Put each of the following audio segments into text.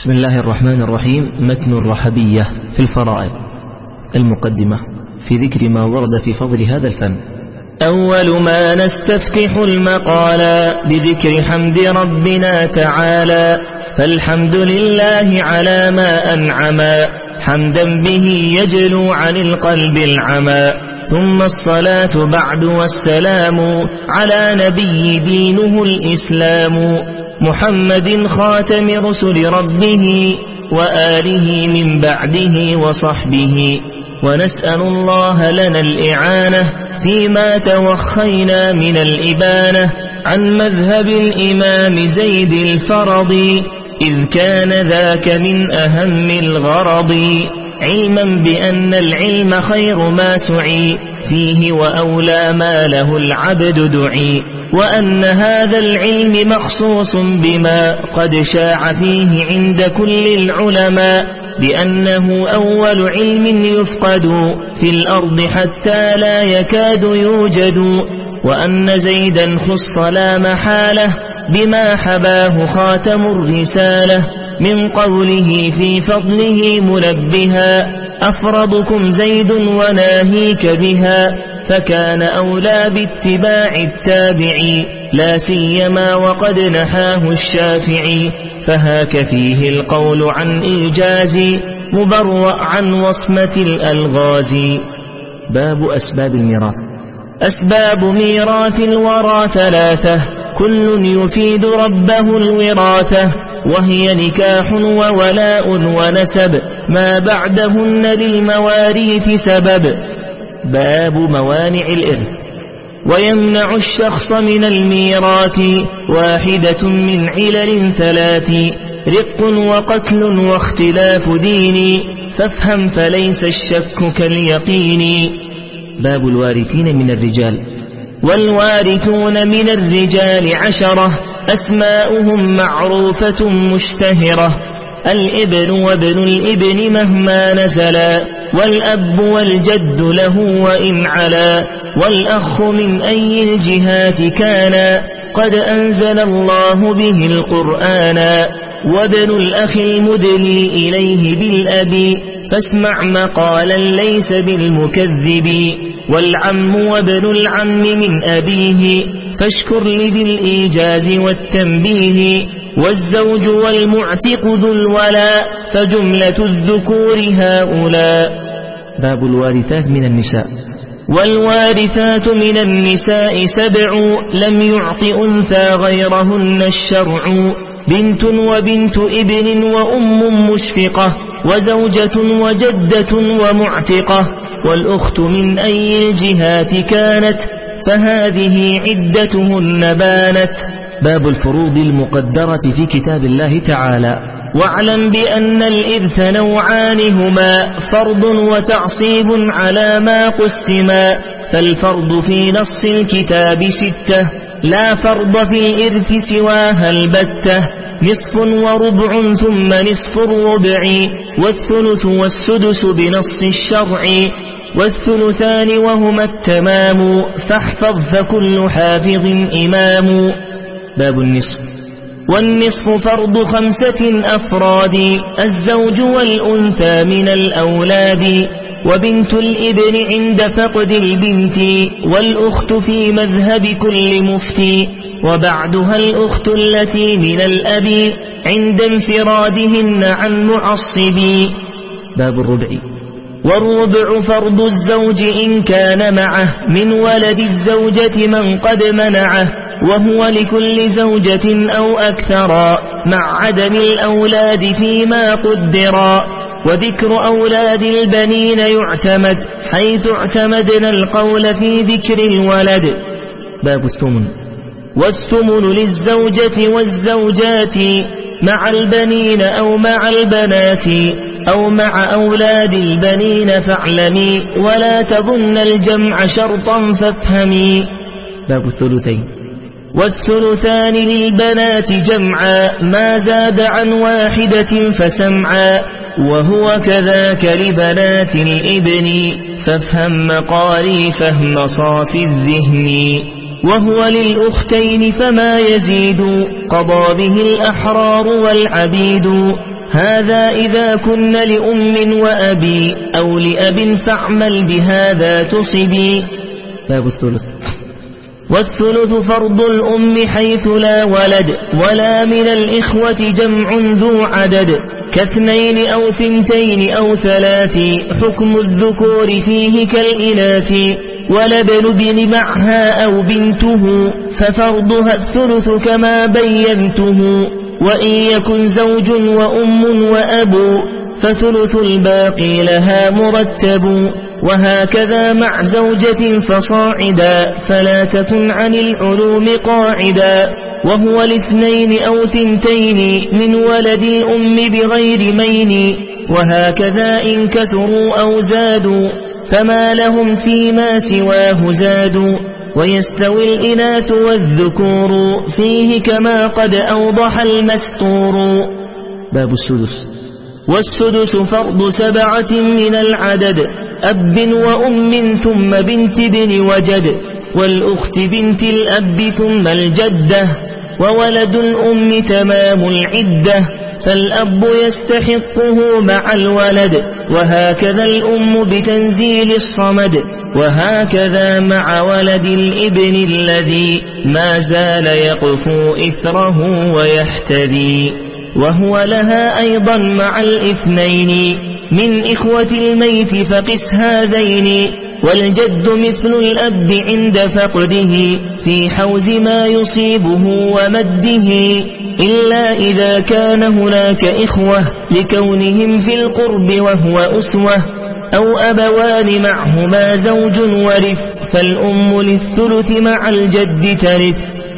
بسم الله الرحمن الرحيم. متن الرحبية في الفرائض. المقدمة في ذكر ما ورد في فضل هذا الفن. أول ما نستفتح المقالا بذكر حمد ربنا تعالى، فالحمد لله على ما أنعما، حمدا به يجلو عن القلب العمى، ثم الصلاة بعد والسلام على نبي دينه الإسلام، محمد خاتم رسل ربه وآله من بعده وصحبه، ونسأل الله لنا الإعانة فيما توخينا من الإبانة عن مذهب الإمام زيد الفرض، إذ كان ذاك من أهم الغرض، علما بأن العلم خير ما سعي فيه وأولى ما له العبد دعي، وأن هذا العلم مخصوص بما قد شاع فيه عند كل العلماء، بأنه أول علم يفقد في الأرض حتى لا يكاد يوجد، وأن زيدا خص لا محالة بما حباه خاتم الرسالة، من قوله في فضله منبها، أفرضكم زيد وناهيك بها، فكان أولى باتباع التابعي، لا سيما وقد نحاه الشافعي، فهاك فيه القول عن إيجاز مبرأ عن وصمة الألغاز. باب أسباب الميراث. أسباب ميراث الورى ثلاثة، كل يفيد ربه الوراثة، وهي نكاح وولاء ونسب، ما بعدهن للمواريث سبب. باب موانع الإرث. ويمنع الشخص من الميراث واحدة من علل ثلاث، رق وقتل واختلاف دين، فافهم فليس الشك كاليقين. باب الوارثين من الرجال. والوارثون من الرجال 10، أسماؤهم معروفة مشتهرة، الابن وابن الابن مهما نزلا، والأب والجد له وإن علا، والأخ من أي الجهات كان، قد أنزل الله به القرآن، وابن الأخ المدلي إليه بالأب، فاسمع مقالا ليس بالمكذب، والعم وابن العم من أبيه، فاشكر لذي الإيجاز والتنبيه، والزوج والمعتق ذو الولاء، فجملة الذكور هؤلاء. باب الوارثات من النساء. والوارثات من النساء 7، لم يعط أنثى غيرهن الشرع، بنت وبنت ابن وأم مشفقة، وزوجة وجدة ومعتقة، والأخت من أي الجهات كانت، فهذه عدتهن بانت. باب الفروض المقدرة في كتاب الله تعالى. واعلم بأن الإرث نوعان هما، فرض وتعصيب على ما قسما، فالفرض في نص الكتاب 6، لا فرض في الإرث سواها البتة، نصف وربع ثم نصف الربع، والثلث والسدس بنص الشرع، والثلثان وهما التمام، فاحفظ فكل حافظ إمام. باب النصف. والنصف فرض 5 أفراد، الزوج والأنثى من الأولاد، وبنت الابن عند فقد البنت، والأخت في مذهب كل مفتي، وبعدها الأخت التي من الأب، عند انفرادهن عن معصب. باب الربع. والربع فرض الزوج إن كان معه من ولد الزوجة من قد منعه، وهو لكل زوجة أو أكثرا، مع عدم الأولاد فيما قدرا، وذكر أولاد البنين يعتمد، حيث اعتمدنا القول في ذكر الولد. باب الثمن. والثمن للزوجة والزوجات، مع البنين أو مع البنات، أو مع أولاد البنين، فاعلمي ولا تظن الجمع شرطا فافهمي. باب الثلثين. والثلثان للبنات جمعا، ما زاد عن واحدة فسمعا، وهو كذاك لبنات الابن، فافهم مقالي فهم صافي الذهن. وهو للأختين فما يزيد، قضى به الأحرار والعبيد، هذا إذا كن لأم وأبي أو لأب فاعمل بهذا تصبي. باب الثلث. والثلث فرض الأم حيث لا ولد ولا من الإخوة جمع ذو عدد كاثنين أو ثنتين أو ثلاث حكم الذكور فيه كالإناث ولبن بن معها أو بنته ففرضها الثلث كما بينته وإن يكن زوج وأم وأب فثلث الباقي لها مرتب وهكذا مع زوجة فصاعدا فلا تكن عن العلوم قاعدا وهو الاثنين أو ثنتين من ولد الأم بغير مين وهكذا إن كثروا أو زادوا فما لهم فيما سواه زادوا ويستوي الإناث والذكور فيه كما قد أوضح المستور. باب السدس. والسدس فرض 7 من العدد أب وأم ثم بنت بن وجد والأخت بنت الأب ثم الجدة وولد الأم تمام العدة فالأب يستحقه مع الولد وهكذا الأم بتنزيل الصمد وهكذا مع ولد الابن الذي ما زال يقفو إثره ويحتذي وهو لها أيضا مع الاثنين من إخوة الميت فقس هذين والجد مثل الأب عند فقده في حوز ما يصيبه ومده إلا إذا كان هناك إخوة لكونهم في القرب وهو أسوة أو أبوان معهما زوج ورث فالأم للثلث مع الجد ترث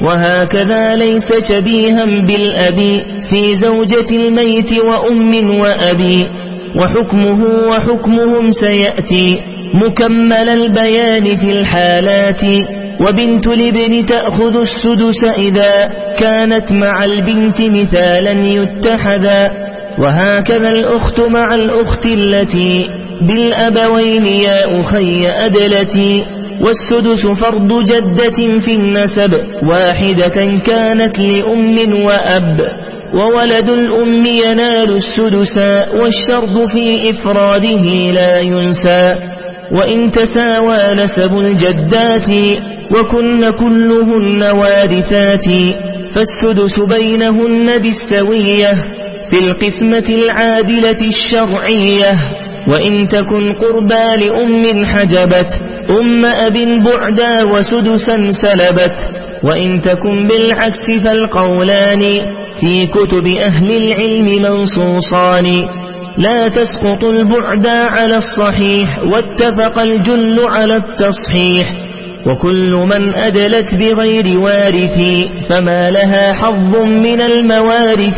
وهكذا ليس شبيها بالأب في زوجة الميت وأم وأبي وحكمه وحكمهم سيأتي مكمل البيان في الحالات وبنت الابن تأخذ السدس إذا كانت مع البنت مثالا يتحدا وهكذا الأخت مع الأخت التي بالأبوين يا أخي أدلتي والسدس فرض جدة في النسب واحدة كانت لأم وأب وولد الأم ينال السدس والشرط في إفراده لا ينسى وإن تساوى نسب الجدات وكن كلهن وارثات فالسدس بينهن بالسوية في القسمة العادلة الشرعية وإن تكن قربى لأم حجبت أم أب بعدا وسدسا سلبت وإن تكن بالعكس فالقولان في كتب أهل العلم منصوصان لا تسقط البعدا على الصحيح واتفق الجل على التصحيح وكل من أدلت بغير وارث فما لها حظ من الموارث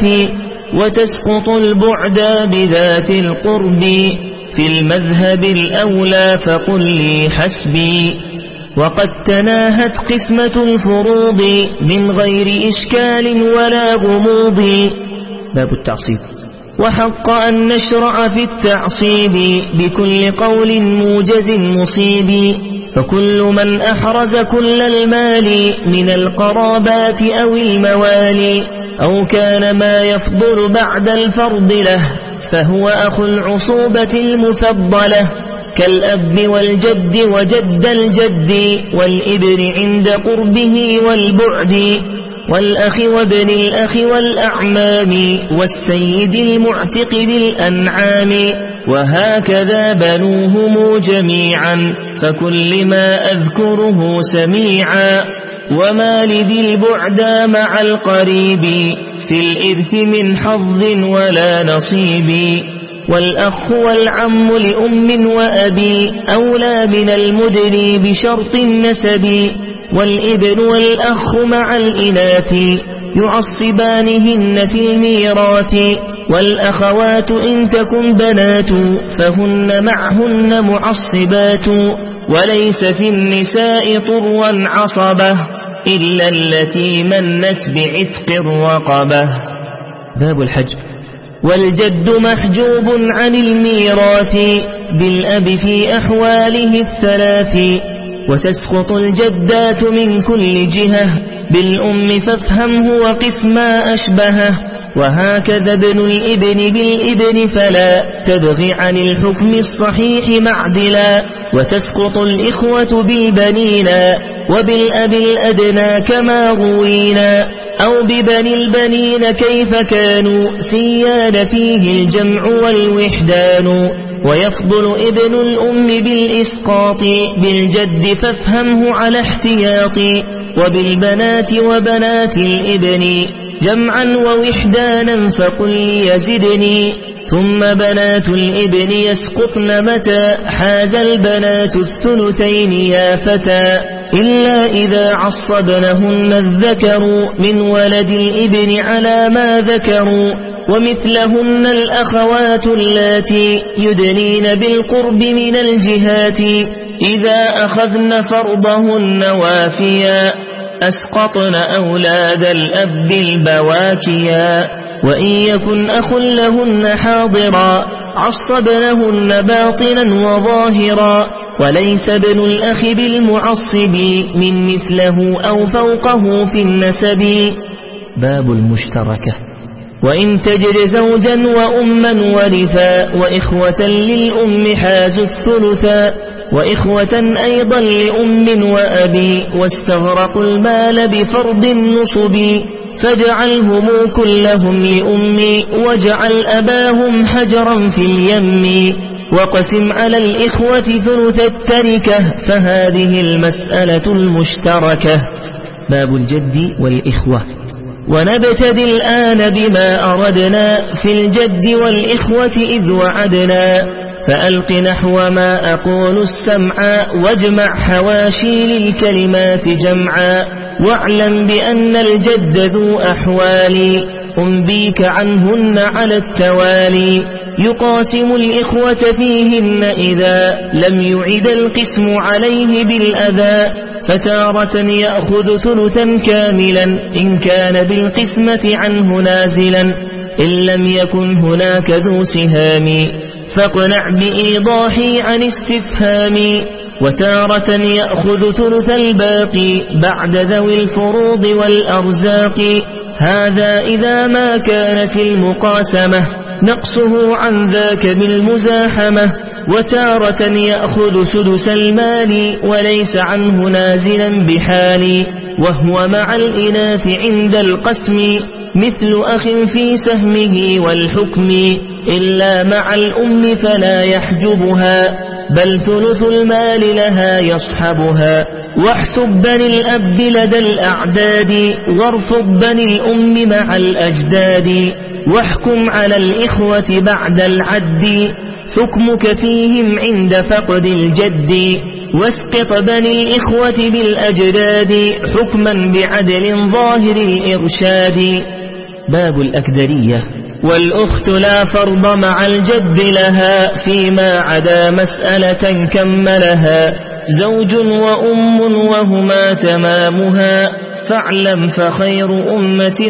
وتسقط البعدا بذات القرب في المذهب الأولى فقل لي حسبي وقد تناهت قسمة الفروض من غير إشكال ولا غموض. باب التعصيب. وحق أن نشرع في التعصيب بكل قول موجز مصيب فكل من أحرز كل المال من القرابات أو الموالي أو كان ما يفضل بعد الفرض له فهو أخو العصوبة المفضلة كالأب والجد وجد الجد والإبن عند قربه والبعد والأخ وابن الأخ والأعمام والسيد المعتق بالأنعام وهكذا بنوهم جميعا فكل ما أذكره سميعا وما لذي البعد مع القريب في الإرث من حظ ولا نصيب والأخ والعم لأم وأبي أولى من المدري بشرط النسب والابن والأخ مع الإناث يعصبانهن في الميراث والأخوات إن تكن بنات فهن معهن معصبات وليس في النساء طروا عصبة إلا التي منت بعتق الرقبة. باب الحجب. والجد محجوب عن الميراث بالأب في أحواله الثلاث وتسقط الجدات من كل جهة بالأم فافهمه وقس ما أشبهه وهكذا ابن الابن بالابن فلا تبغي عن الحكم الصحيح معدلا وتسقط الإخوة بالبنين وبالأب الأدنى كما روينا أو ببني البنين كيف كانوا سيان فيه الجمع والوحدان ويفضل ابن الأم بالإسقاط بالجد فافهمه على احتياط وبالبنات وبنات الابن جمعا ووحدانا فقل يزدني ثم بنات الابن يسقطن متى حاز البنات الثلثين يا فتى إلا إذا عصبنهن الذكر من ولد الابن على ما ذكروا ومثلهن الأخوات اللاتي يدنين بالقرب من الجهات إذا أخذن فرضهن وافيا أسقطن أولاد الأب البواكيا وإن يكن أخ لهن حاضرا عصبنهن باطنا وظاهرا وليس ابن الأخ بالمعصب من مثله أو فوقه في النسب. باب المشتركة. وإن تجر زوجا وأما ورثا وإخوة للأم حازوا الثلثا وإخوة أيضا لأم وأبي واستغرقوا المال بفرض النصب فاجعلهم كلهم لأمي واجعل أباهم حجرا في اليم وقسم على الإخوة ثلث التركة فهذه المسألة المشتركة. باب الجد والإخوة. ونبتدي الآن بما أردنا في الجد والإخوة إذ وعدنا فألق نحو ما أقول السمع واجمع حواشي للكلمات جمعا واعلم بأن الجد ذو أحوال أنبيك عنهن على التوالي يقاسم الإخوة فيهن إذا لم يعد القسم عليه بالأذى فتارة يأخذ ثلثا كاملا إن كان بالقسمة عنه نازلا إن لم يكن هناك ذو سهام فاقنع بإيضاحي عن استفهامي وتارة يأخذ ثلث الباقي بعد ذوي الفروض والأرزاق هذا إذا ما كانت المقاسمة نقصه عن ذاك بالمزاحمة وتارة يأخذ سدس المال وليس عنه نازلا بحال وهو مع الإناث عند القسم مثل أخ في سهمه والحكم إلا مع الأم فلا يحجبها بل ثلث المال لها يصحبها واحسب بني الأب لدى الأعداد وارفض بني الأم مع الأجداد واحكم على الإخوة بعد العد حكمك فيهم عند فقد الجد واسقط بني الإخوة بالأجداد حكما بعدل ظاهر الإرشاد. باب الأكدرية. والأخت لا فرض مع الجد لها فيما عدا مسألة كملها زوج وأم وهما تمامها فاعلم فخير أمة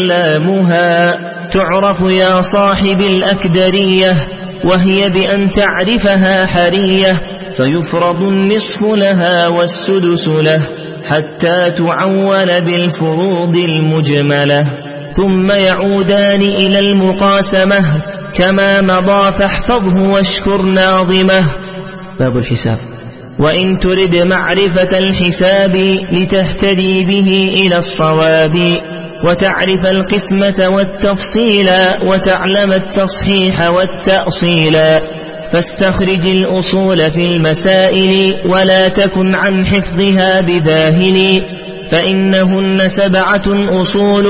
علامها تعرف يا صاحب الأكدرية وهي بأن تعرفها حرية فيفرض النصف لها والسدس له حتى تعول بالفروض المجملة ثم يعودان إلى المقاسمة كما مضى فاحفظه واشكر ناظمه. باب الحساب. وإن ترد معرفة الحساب لتهتدي به إلى الصواب وتعرف القسمة والتفصيل وتعلم التصحيح والتأصيل فاستخرج الأصول في المسائل ولا تكن عن حفظها بذاهل فإنهن 7 أصول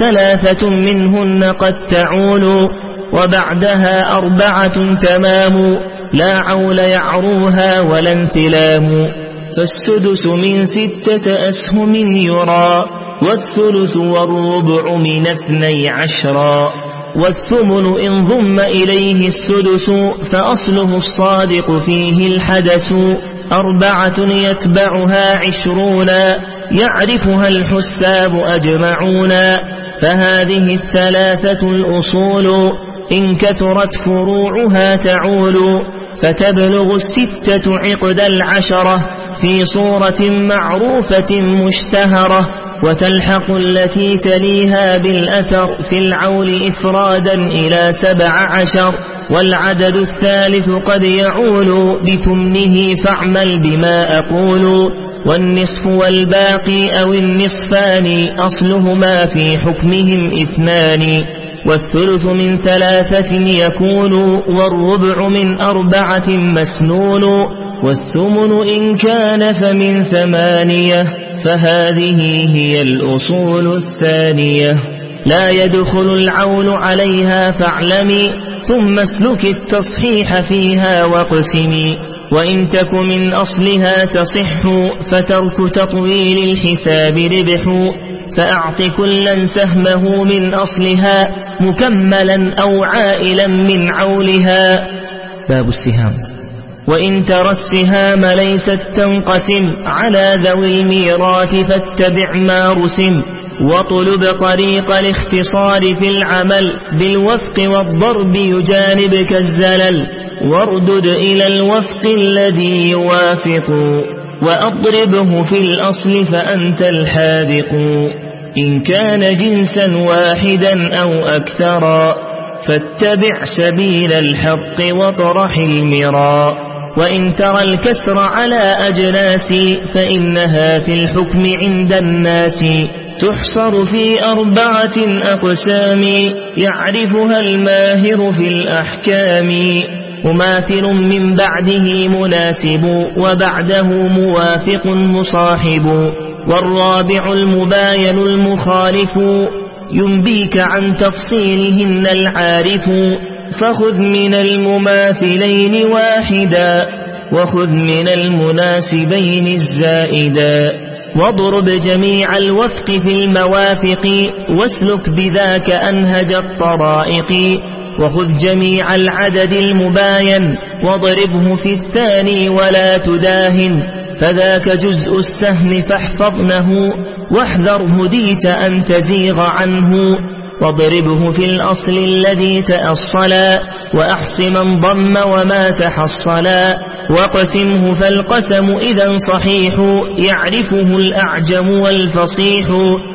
3 منهن قد تعول وبعدها 4 تمام لا عول يعروها ولا انثلام فالسدس من 6 أسهم يرى والثلث والربع من 12 والثمن إن ضم إليه السدس فأصله الصادق فيه الحدث 4 يتبعها 20 يعرفها الحساب أجمعون فهذه 3 الأصول إن كثرت فروعها تعول فتبلغ 6 عقد 10 في صورة معروفة مشتهرة، وتلحق التي تليها بالأثر في العول إفرادا إلى 17، والعدد الثالث قد يعول بثمنه فاعمل بما أقول، والنصف والباقي أو النصفان أصلهما في حكمهم 2، والثلث من 3 يكون، والربع من 4 مسنون، والثمن إن كان فمن 8، فهذه هي الأصول الثانية. لا يدخل العول عليها فاعلمي، ثم اسلك التصحيح فيها واقسمي، وإن تك من أصلها تصح، فترك تطويل الحساب ربح، فأعط كلا سهمه من أصلها مكملا أو عائلا من عولها. باب السهام. وإن ترى السهام ليست تنقسم على ذوي الميراث فاتبع ما رسم، وطلب طريق الاختصار في العمل بالوفق والضرب يجانبك الزلل، واردد إلى الوفق الذي يوافق، وأضربه في الأصل فأنت الحاذق، إن كان جنسا واحدا أو أكثرا، فاتبع سبيل الحق وطرح المرا، وإن ترى الكسر على أجناس فإنها في الحكم عند الناس تحصر في 4 أقسام، يعرفها الماهر في الأحكام، مماثل من بعده مناسب، وبعده موافق مصاحب، والرابع المباين المخالف، ينبيك عن تفصيلهن العارف، فخذ من المماثلين واحدا، وخذ من المناسبين الزائدا، واضرب جميع الوفق في الموافق، واسلك بذاك أنهج الطرائق، وخذ جميع العدد المباين، واضربه في الثاني ولا تداهن، فذاك جزء السهم فاحفظنه، واحذر هديت أن تزيغ عنه، واضربه في الأصل الذي تأصلا، وأحص من ضم وما تحصلا، وقسمه فالقسم إذا صحيح، يعرفه الأعجم والفصيح،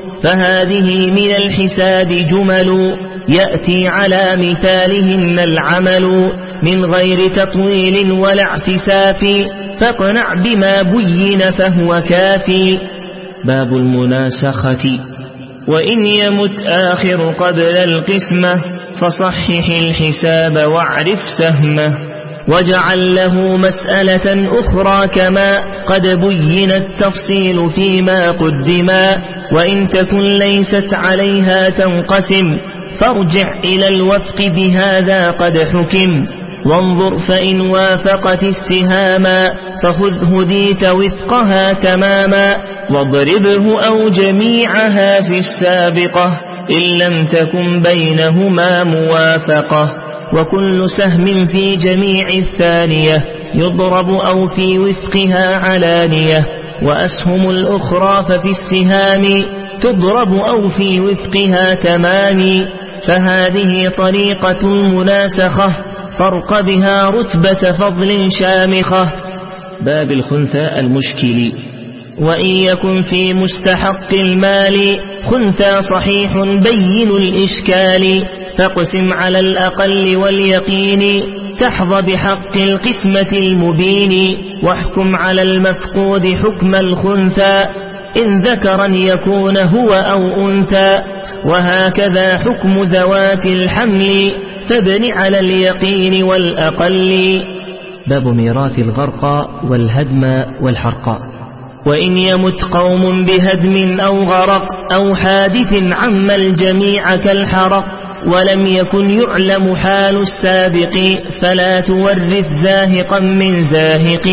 فهذه من الحساب جمل، يأتي على مثالهن العمل، من غير تطويل ولا اعتساف، فاقنع بما بين فهو كافي. باب المناسخة. وإن يمت آخر قبل القسمة، فصحح الحساب واعرف سهمه، واجعل له مسألة أخرى كما قد بين التفصيل فيما قدما، وإن تكن ليست عليها تنقسم، فارجع إلى الوفق بهذا قد حكم، وانظر فإن وافقت السهاما، فخذ هديت وفقها تماما، واضربه أو جميعها في السابقة، إن لم تكن بينهما موافقة، وكل سهم في جميع الثانية يضرب أو في وفقها علانية، وأسهم الأخرى ففي السهام تضرب أو في وفقها تمام، فهذه طريقة المناسخة، فرق بها رتبة فضل شامخة. باب الخنثى المشكل. وإن يكن في مستحق المال خنثى صحيح بين الإشكال، فاقسم على الأقل واليقين، تحظى بحق القسمة المبين، واحكم على المفقود حكم الخنثى، إن ذكرا يكون هو أو أنثى، وهكذا حكم ذوات الحمل، فابن على اليقين والأقل. باب ميراث الغرق والهدم والحرق. وإن يمت قوم بهدم أو غرق أو حادث عم الجميع كالحرق، ولم يكن يعلم حال السابق، فلا تورث زاهقا من زاهق،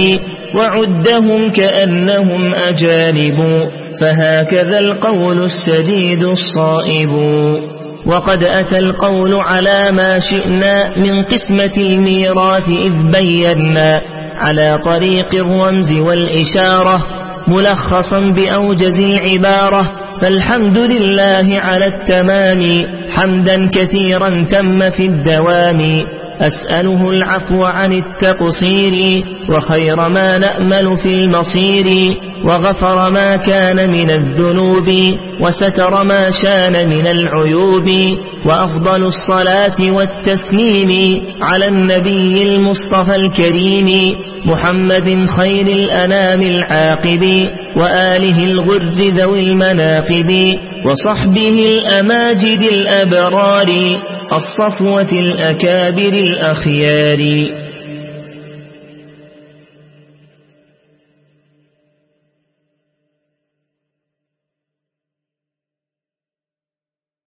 وعدهم كأنهم أجانب، فهكذا القول السديد الصائب. وقد أتى القول على ما شئنا من قسمة الميراث إذ بينا، على طريق الرمز والإشارة، ملخصا بأوجز العبارة، فالحمد لله على التمام، حمدا كثيرا تم في الدوام، أسأله العفو عن التقصير وخير ما نأمل في المصير وغفر ما كان من الذنوب وستر ما شان من العيوب وأفضل الصلاة والتسليم على النبي المصطفى الكريم محمد خير الأنام العاقب وآله الغر ذوي المناقب وصحبه الأماجد الأبرار الصفوة الأكابر الأخيار.